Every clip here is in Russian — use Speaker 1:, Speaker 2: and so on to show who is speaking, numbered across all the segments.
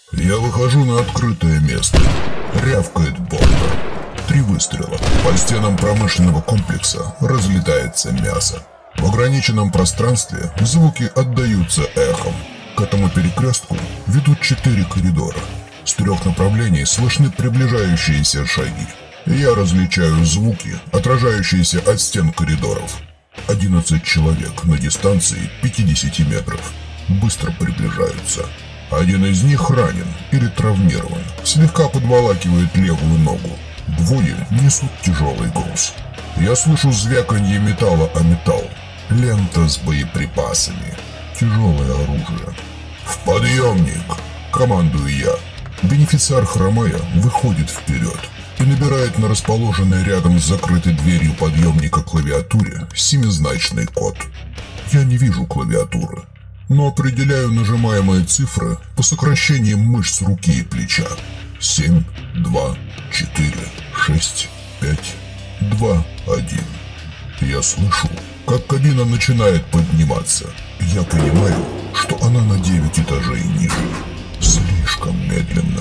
Speaker 1: Я выхожу на открытое место. Рявкает болтер. 3 выстрела. По стенам промышленного комплекса разлетается мясо. В ограниченном пространстве звуки отдаются эхом. К этому перекрестку ведут 4 коридора. С 3 направлений слышны приближающиеся шаги. Я различаю звуки, отражающиеся от стен коридоров. 11 человек на дистанции 50 метров. Быстро приближаются. Один из них ранен или травмирован. Слегка подволакивает левую ногу. 2 несут тяжелый груз. Я слышу звяканье металла о металл. Лента с боеприпасами. Тяжелое оружие. «В подъемник!» – командую я. Бенефициар, хромая, выходит вперед и набирает на расположенной рядом с закрытой дверью подъемника клавиатуре 7-значный код. Я не вижу клавиатуры, но определяю нажимаемые цифры по сокращениям мышц руки и плеча. 7, 2, 4, 6, 5, 2, 1. Я слышу, как кабина начинает подниматься. Я понимаю, что она на 9 этажей ниже. Слишком медленно.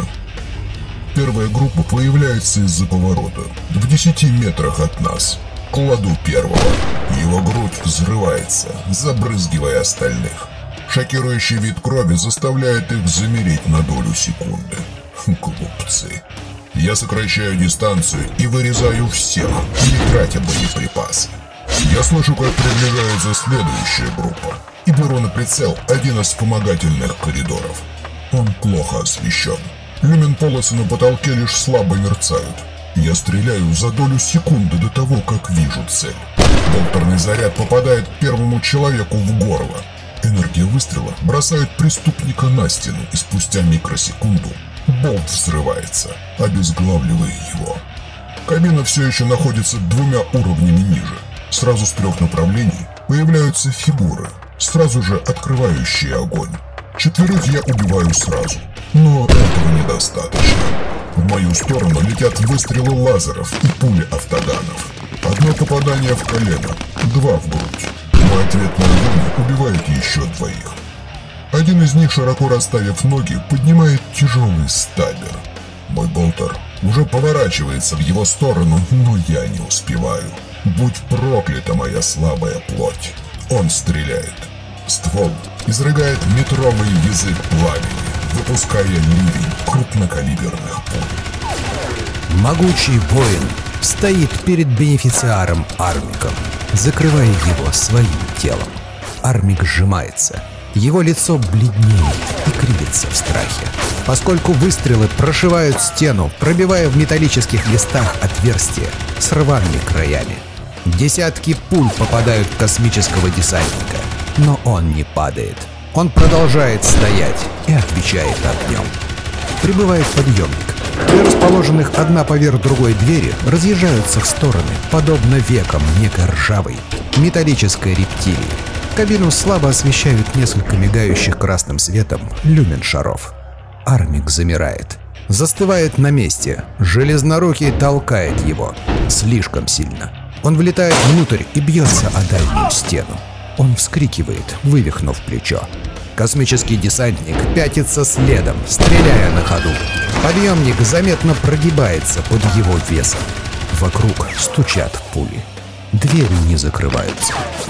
Speaker 1: Первая группа появляется из-за поворота, в 10 метрах от нас. Кладу первого. Его грудь взрывается, забрызгивая остальных. Шокирующий вид крови заставляет их замереть на долю секунды. Глупцы. Я сокращаю дистанцию и вырезаю всех, не тратя боеприпасы. Я слышу, как приближается следующая группа, и беру на прицел один из вспомогательных коридоров. Он плохо освещен. Люмен-полосы на потолке лишь слабо мерцают. Я стреляю за долю секунды до того, как вижу цель. Болтерный заряд попадает первому человеку в горло. Энергия выстрела бросает преступника на стену, и спустя микросекунду болт взрывается, обезглавливая его. Кабина все еще находится 2 уровнями ниже. Сразу с 3 направлений появляются фигуры, сразу же открывающие огонь. 4 я убиваю сразу, но этого недостаточно. В мою сторону летят выстрелы лазеров и пули автоганов. 1 попадание в колено, 2 в грудь. Мой ответный огонь убивает еще 2. Один из них, широко расставив ноги, поднимает тяжелый стабер. Мой болтер уже поворачивается в его сторону, но я не успеваю. Будь проклята моя слабая плоть. Он стреляет. Ствол изрыгает метровый язык пламени, выпуская ливень крупнокалиберных пуль.
Speaker 2: Могучий воин стоит перед бенефициаром Армиком, закрывая его своим телом. Армик сжимается. Его лицо бледнеет и кривится в страхе, поскольку выстрелы прошивают стену, пробивая в металлических листах отверстия с рваными краями. Десятки пуль попадают в космического десантника, но он не падает. Он продолжает стоять и отвечает огнем. Прибывает подъемник. 2 расположенных одна поверх другой двери разъезжаются в стороны, подобно векам некой ржавой металлической рептилии. Кабину слабо освещают несколько мигающих красным светом люмен-шаров. Армик замирает. Застывает на месте. Железнорукий толкает его. Слишком сильно. Он влетает внутрь и бьется о дальнюю стену. Он вскрикивает, вывихнув плечо. Космический десантник пятится следом, стреляя на ходу. Подъемник заметно прогибается под его весом. Вокруг стучат пули. Двери не закрываются.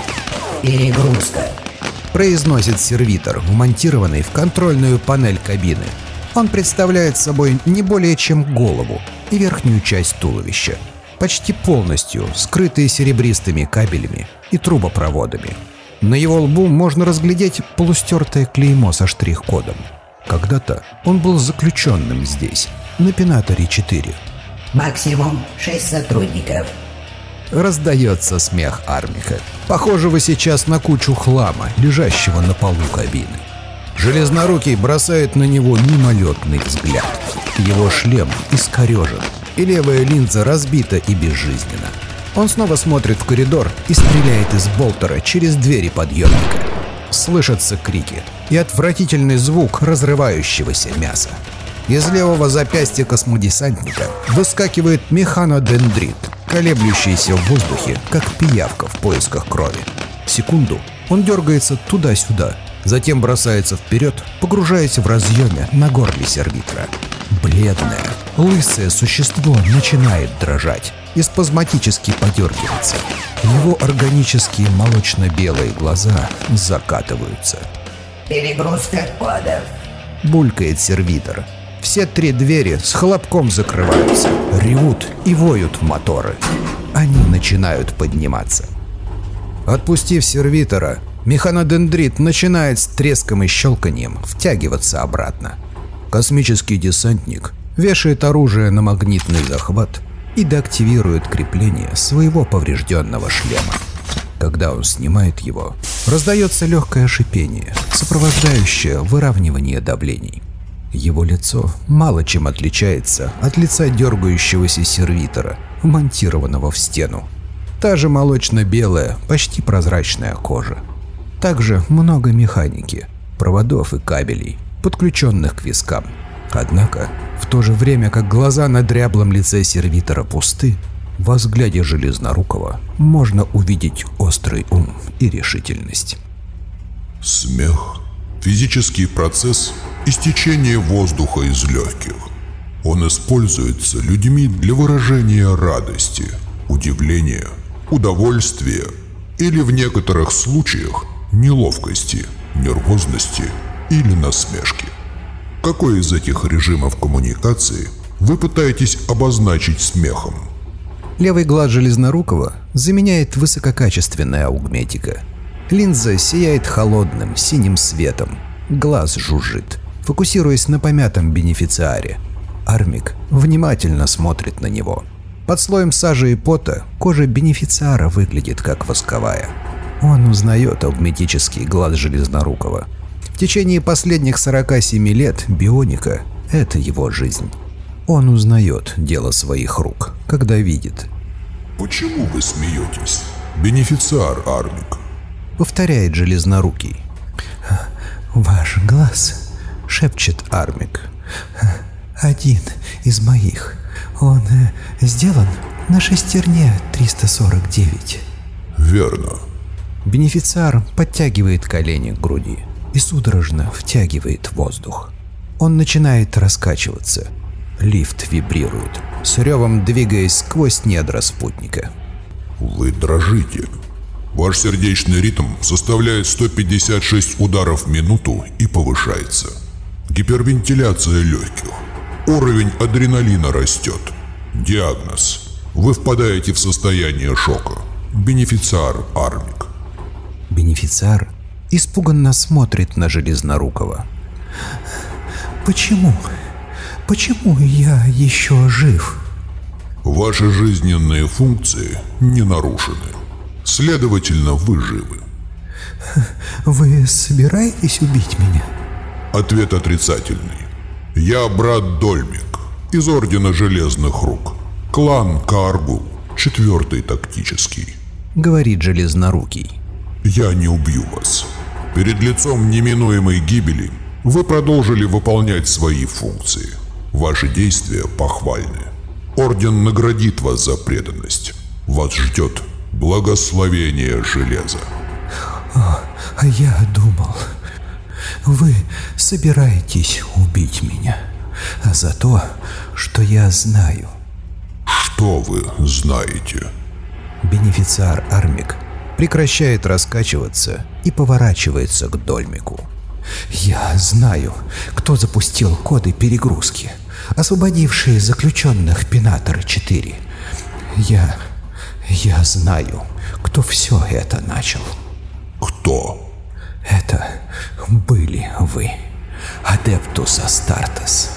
Speaker 3: «Перегрузка»,
Speaker 2: — произносит сервитор, вмонтированный в контрольную панель кабины. Он представляет собой не более чем голову и верхнюю часть туловища, почти полностью скрытые серебристыми кабелями и трубопроводами. На его лбу можно разглядеть полустертое клеймо со штрих-кодом. Когда-то он был заключенным здесь, на Пенаторе 4.
Speaker 3: «Максимум 6 сотрудников».
Speaker 2: Раздается смех Армика, похожего сейчас на кучу хлама, лежащего на полу кабины. Железнорукий бросает на него мимолетный взгляд. Его шлем искорежен, и левая линза разбита и безжизненна. Он снова смотрит в коридор и стреляет из болтера через двери подъемника. Слышатся крики и отвратительный звук разрывающегося мяса. Из левого запястья космодесантника выскакивает механодендрит, колеблющийся в воздухе, как пиявка в поисках крови. Секунду он дергается туда-сюда, Затем бросается вперед, погружаясь в разъеме на горле сервитора. Бледное, лысое существо начинает дрожать и спазматически подергиваться. Его органические молочно-белые глаза закатываются.
Speaker 3: Перегрузка кодов.
Speaker 2: Булькает сервитор. Все 3 двери с хлопком закрываются. Ревут и воют моторы. Они начинают подниматься. Отпустив сервитора, механодендрит начинает с треском и щелканьем втягиваться обратно. Космический десантник вешает оружие на магнитный захват и деактивирует крепление своего поврежденного шлема. Когда он снимает его, раздается легкое шипение, сопровождающее выравнивание давлений. Его лицо мало чем отличается от лица дергающегося сервитора, вмонтированного в стену. Та же молочно-белая, почти прозрачная кожа. Также много механики, проводов и кабелей, подключенных к вискам. Однако, в то же время как глаза на дряблом лице сервитора пусты, во взгляде Железнорукова можно увидеть острый ум и решительность.
Speaker 1: Смех – физический процесс истечения воздуха из легких. Он используется людьми для выражения радости, удивления, удовольствия или в некоторых случаях неловкости, нервозности или насмешки. Какой из этих режимов коммуникации вы пытаетесь обозначить смехом?
Speaker 2: Левый глаз Железнорукова заменяет высококачественная аугметика. Линза сияет холодным синим светом. Глаз жужжит, фокусируясь на помятом бенефициаре. Армик внимательно смотрит на него. Под слоем сажи и пота кожа бенефициара выглядит как восковая. Он узнает аугметический глаз Железнорукова. В течение последних 47 лет бионика – это его жизнь. Он узнает дело своих рук, когда видит.
Speaker 1: Почему вы смеетесь, бенефициар Армик?
Speaker 2: Повторяет Железнорукий.
Speaker 3: Ваш глаз, шепчет Армик. Один из моих. Он сделан на шестерне 349.
Speaker 1: Верно.
Speaker 2: Бенефициар подтягивает колени к груди и судорожно втягивает воздух. Он начинает раскачиваться. Лифт вибрирует, с ревом двигаясь сквозь недра спутника.
Speaker 1: Вы дрожите. Ваш сердечный ритм составляет 156 ударов в минуту и повышается. Гипервентиляция легких. Уровень адреналина растет. Диагноз. Вы впадаете в состояние шока. Бенефициар Армик.
Speaker 2: Бенефициар испуганно смотрит на Железнорукова.
Speaker 3: Почему? Почему я еще жив?
Speaker 1: Ваши жизненные функции не нарушены. Следовательно, вы живы.
Speaker 3: Вы собираетесь убить меня?
Speaker 1: Ответ отрицательный. Я брат Дольмик из Ордена Железных Рук. Клан Кааргул, 4-й тактический.
Speaker 2: Говорит Железнорукий.
Speaker 1: Я не убью вас. Перед лицом неминуемой гибели вы продолжили выполнять свои функции. Ваши действия похвальны. Орден наградит вас за преданность. Вас ждет благословение железа.
Speaker 3: А я думал, вы собираетесь убить меня за то, что я знаю.
Speaker 1: Что вы знаете?
Speaker 2: Бенефициар Армик прекращает раскачиваться и поворачивается к Дольмику.
Speaker 3: Я знаю, кто запустил коды перегрузки, освободившие заключенных Пенатора-4. Я знаю, кто все это начал.
Speaker 1: Кто?
Speaker 3: Это были вы, Адептус Астартес.